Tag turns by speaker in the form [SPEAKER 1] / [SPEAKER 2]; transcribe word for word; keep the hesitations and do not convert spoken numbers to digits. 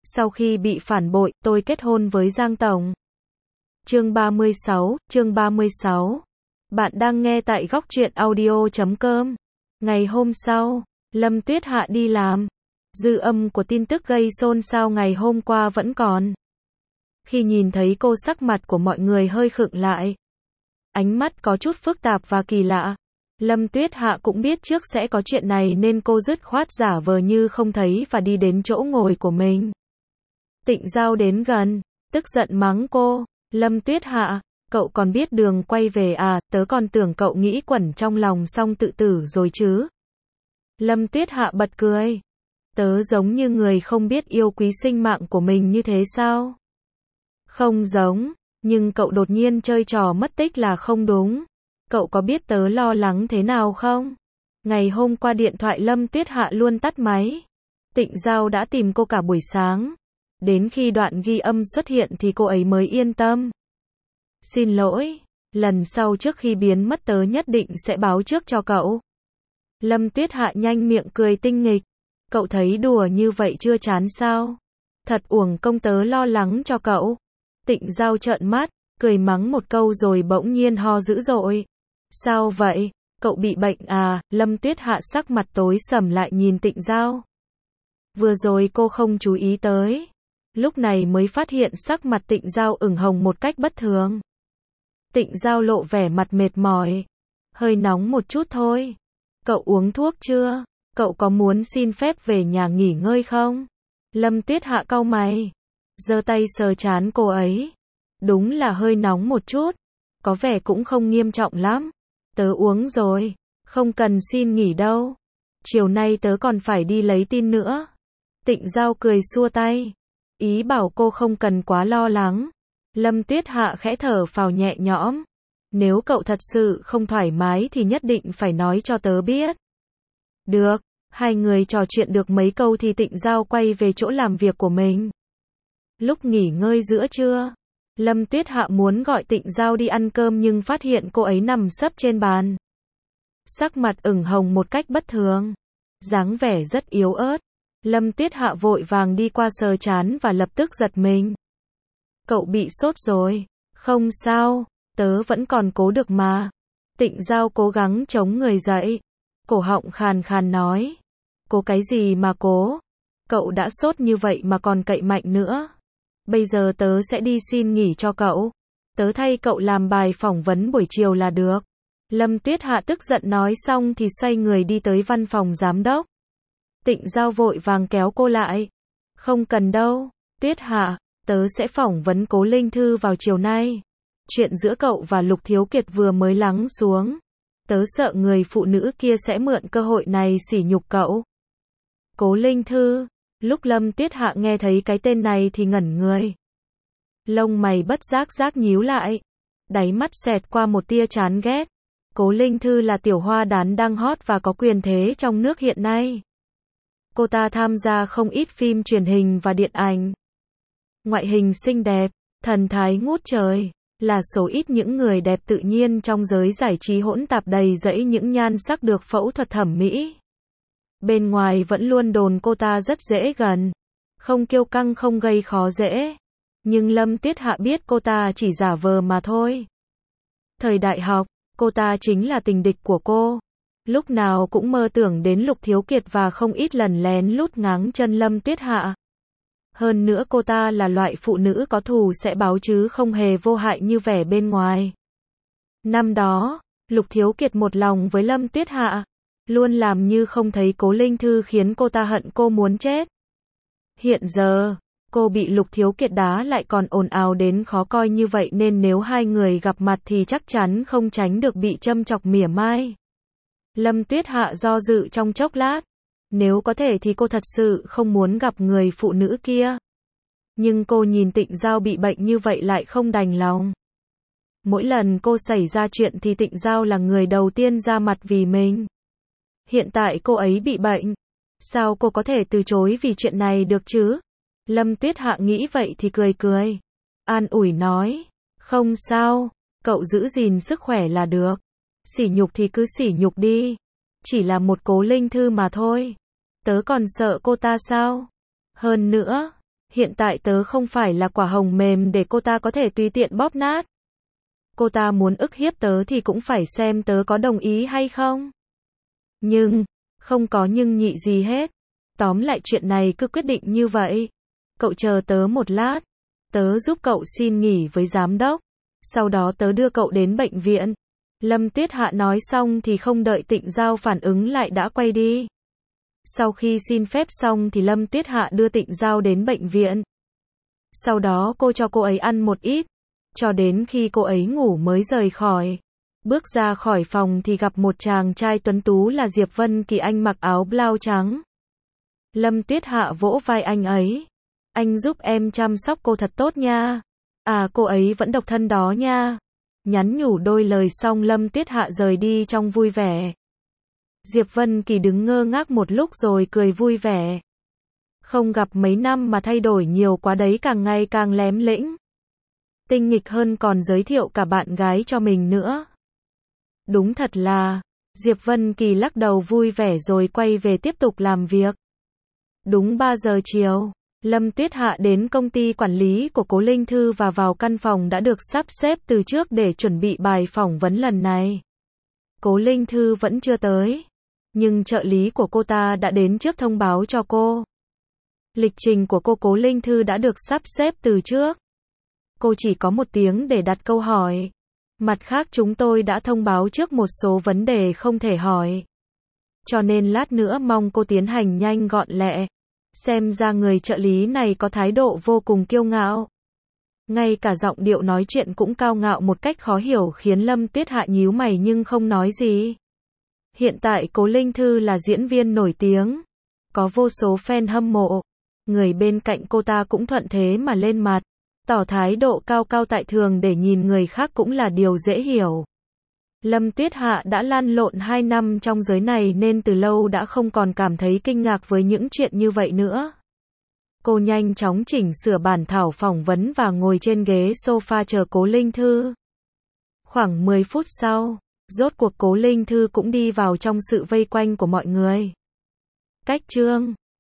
[SPEAKER 1] Sau khi bị phản bội, tôi kết hôn với Giang Tổng. Chương ba mươi sáu, chương ba mươi sáu. Bạn đang nghe tại góc truyện audio chấm com. Ngày hôm sau, Lâm Tuyết Hạ đi làm. Dư âm của tin tức gây xôn xao ngày hôm qua vẫn còn. Khi nhìn thấy cô, sắc mặt của mọi người hơi khựng lại. Ánh mắt có chút phức tạp và kỳ lạ. Lâm Tuyết Hạ cũng biết trước sẽ có chuyện này nên cô dứt khoát giả vờ như không thấy và đi đến chỗ ngồi của mình. Tịnh Giao đến gần, tức giận mắng cô, Lâm Tuyết Hạ, cậu còn biết đường quay về à, tớ còn tưởng cậu nghĩ quẩn trong lòng xong tự tử rồi chứ. Lâm Tuyết Hạ bật cười, tớ giống như người không biết yêu quý sinh mạng của mình như thế sao? Không giống, nhưng cậu đột nhiên chơi trò mất tích là không đúng. Cậu có biết tớ lo lắng thế nào không? Ngày hôm qua điện thoại Lâm Tuyết Hạ luôn tắt máy. Tịnh Giao đã tìm cô cả buổi sáng. Đến khi đoạn ghi âm xuất hiện thì cô ấy mới yên tâm. Xin lỗi, lần sau trước khi biến mất tớ nhất định sẽ báo trước cho cậu. Lâm Tuyết Hạ nhanh miệng cười tinh nghịch. Cậu thấy đùa như vậy chưa chán sao? Thật uổng công tớ lo lắng cho cậu. Tịnh Giao trợn mắt, cười mắng một câu rồi bỗng nhiên ho dữ dội. Sao vậy? Cậu bị bệnh à? Lâm Tuyết Hạ sắc mặt tối sầm lại nhìn Tịnh Giao. Vừa rồi cô không chú ý tới. Lúc này mới phát hiện sắc mặt Tịnh Giao ửng hồng một cách bất thường. Tịnh Giao lộ vẻ mặt mệt mỏi. Hơi nóng một chút thôi. Cậu uống thuốc chưa? Cậu có muốn xin phép về nhà nghỉ ngơi không? Lâm Tuyết Hạ cau mày. Giơ tay sờ trán cô ấy. Đúng là hơi nóng một chút. Có vẻ cũng không nghiêm trọng lắm. Tớ uống rồi. Không cần xin nghỉ đâu. Chiều nay tớ còn phải đi lấy tin nữa. Tịnh Giao cười xua tay. Ý bảo cô không cần quá lo lắng. Lâm Tuyết Hạ khẽ thở phào nhẹ nhõm. Nếu cậu thật sự không thoải mái thì nhất định phải nói cho tớ biết. Được. Hai người trò chuyện được mấy câu thì Tịnh Giao quay về chỗ làm việc của mình. Lúc nghỉ ngơi giữa trưa, Lâm Tuyết Hạ muốn gọi Tịnh Giao đi ăn cơm nhưng phát hiện cô ấy nằm sấp trên bàn. Sắc mặt ửng hồng một cách bất thường. Dáng vẻ rất yếu ớt. Lâm Tuyết Hạ vội vàng đi qua sờ trán và lập tức giật mình. Cậu bị sốt rồi. Không sao, tớ vẫn còn cố được mà. Tịnh Giao cố gắng chống người dậy. Cổ họng khàn khàn nói. Cố cái gì mà cố? Cậu đã sốt như vậy mà còn cậy mạnh nữa. Bây giờ tớ sẽ đi xin nghỉ cho cậu. Tớ thay cậu làm bài phỏng vấn buổi chiều là được. Lâm Tuyết Hạ tức giận nói xong thì xoay người đi tới văn phòng giám đốc. Tịnh Giao vội vàng kéo cô lại. Không cần đâu, Tuyết Hạ, tớ sẽ phỏng vấn Cố Linh Thư vào chiều nay. Chuyện giữa cậu và Lục Thiếu Kiệt vừa mới lắng xuống. Tớ sợ người phụ nữ kia sẽ mượn cơ hội này sỉ nhục cậu. Cố Linh Thư. Lúc Lâm Tuyết Hạ nghe thấy cái tên này thì ngẩn người. Lông mày bất giác giác nhíu lại. Đáy mắt xẹt qua một tia chán ghét. Cố Linh Thư là tiểu hoa đán đang hot và có quyền thế trong nước hiện nay. Cô ta tham gia không ít phim truyền hình và điện ảnh. Ngoại hình xinh đẹp, thần thái ngút trời, là số ít những người đẹp tự nhiên trong giới giải trí hỗn tạp đầy rẫy những nhan sắc được phẫu thuật thẩm mỹ. Bên ngoài vẫn luôn đồn cô ta rất dễ gần, không kiêu căng không gây khó dễ. Nhưng Lâm Tuyết Hạ biết cô ta chỉ giả vờ mà thôi. Thời đại học, cô ta chính là tình địch của cô. Lúc nào cũng mơ tưởng đến Lục Thiếu Kiệt và không ít lần lén lút ngáng chân Lâm Tuyết Hạ. Hơn nữa cô ta là loại phụ nữ có thù sẽ báo chứ không hề vô hại như vẻ bên ngoài. Năm đó, Lục Thiếu Kiệt một lòng với Lâm Tuyết Hạ. Luôn làm như không thấy Cố Linh Thư khiến cô ta hận cô muốn chết. Hiện giờ, cô bị Lục Thiếu Kiệt đá lại còn ồn ào đến khó coi như vậy nên nếu hai người gặp mặt thì chắc chắn không tránh được bị châm chọc mỉa mai. Lâm Tuyết Hạ do dự trong chốc lát. Nếu có thể thì cô thật sự không muốn gặp người phụ nữ kia. Nhưng cô nhìn Tịnh Giao bị bệnh như vậy lại không đành lòng. Mỗi lần cô xảy ra chuyện thì Tịnh Giao là người đầu tiên ra mặt vì mình. Hiện tại cô ấy bị bệnh. Sao cô có thể từ chối vì chuyện này được chứ? Lâm Tuyết Hạ nghĩ vậy thì cười cười. An ủi nói. Không sao, cậu giữ gìn sức khỏe là được. Sỉ nhục thì cứ sỉ nhục đi. Chỉ là một Cố Linh Thư mà thôi. Tớ còn sợ cô ta sao? Hơn nữa, Hiện tại tớ không phải là quả hồng mềm để cô ta có thể tùy tiện bóp nát. Cô ta muốn ức hiếp tớ thì cũng phải xem tớ có đồng ý hay không. Nhưng, không có nhưng nhị gì hết. Tóm lại chuyện này cứ quyết định như vậy. Cậu chờ tớ một lát. Tớ giúp cậu xin nghỉ với giám đốc. Sau đó tớ đưa cậu đến bệnh viện. Lâm Tuyết Hạ nói xong thì không đợi Tịnh Giao phản ứng lại đã quay đi. Sau khi xin phép xong thì Lâm Tuyết Hạ đưa Tịnh Giao đến bệnh viện. Sau đó cô cho cô ấy ăn một ít. Cho đến khi cô ấy ngủ mới rời khỏi. Bước ra khỏi phòng thì gặp một chàng trai tuấn tú là Diệp Vân Kỳ, anh mặc áo blau trắng. Lâm Tuyết Hạ vỗ vai anh ấy. Anh giúp em chăm sóc cô thật tốt nha. À, cô ấy vẫn độc thân đó nha. Nhắn nhủ đôi lời xong Lâm Tuyết Hạ rời đi trong vui vẻ. Diệp Vân Kỳ đứng ngơ ngác một lúc rồi cười vui vẻ. Không gặp mấy năm mà thay đổi nhiều quá đấy, càng ngày càng lém lĩnh. Tinh nghịch hơn, còn giới thiệu cả bạn gái cho mình nữa. Đúng thật là, Diệp Vân Kỳ lắc đầu vui vẻ rồi quay về tiếp tục làm việc. Đúng ba giờ chiều, Lâm Tuyết Hạ đến công ty quản lý của Cố Linh Thư và vào căn phòng đã được sắp xếp từ trước để chuẩn bị bài phỏng vấn lần này. Cố Linh Thư vẫn chưa tới, nhưng trợ lý của cô ta đã đến trước thông báo cho cô. Lịch trình của cô Cố Linh Thư đã được sắp xếp từ trước. Cô chỉ có một tiếng để đặt câu hỏi. Mặt khác chúng tôi đã thông báo trước một số vấn đề không thể hỏi. Cho nên lát nữa mong cô tiến hành nhanh gọn lẹ. Xem ra người trợ lý này có thái độ vô cùng kiêu ngạo. Ngay cả giọng điệu nói chuyện cũng cao ngạo một cách khó hiểu khiến Lâm Tuyết Hạ nhíu mày nhưng không nói gì. Hiện tại Cố Linh Thư là diễn viên nổi tiếng. Có vô số fan hâm mộ. Người bên cạnh cô ta cũng thuận thế mà lên mặt. Tỏ thái độ cao cao tại thường để nhìn người khác cũng là điều dễ hiểu. Lâm Tuyết Hạ đã lăn lộn hai năm trong giới này nên từ lâu đã không còn cảm thấy kinh ngạc với những chuyện như vậy nữa. Cô nhanh chóng chỉnh sửa bản thảo phỏng vấn và ngồi trên ghế sofa chờ Cố Linh Thư. Khoảng mười phút sau, rốt cuộc Cố Linh Thư cũng đi vào trong sự vây quanh của mọi người. Cách chương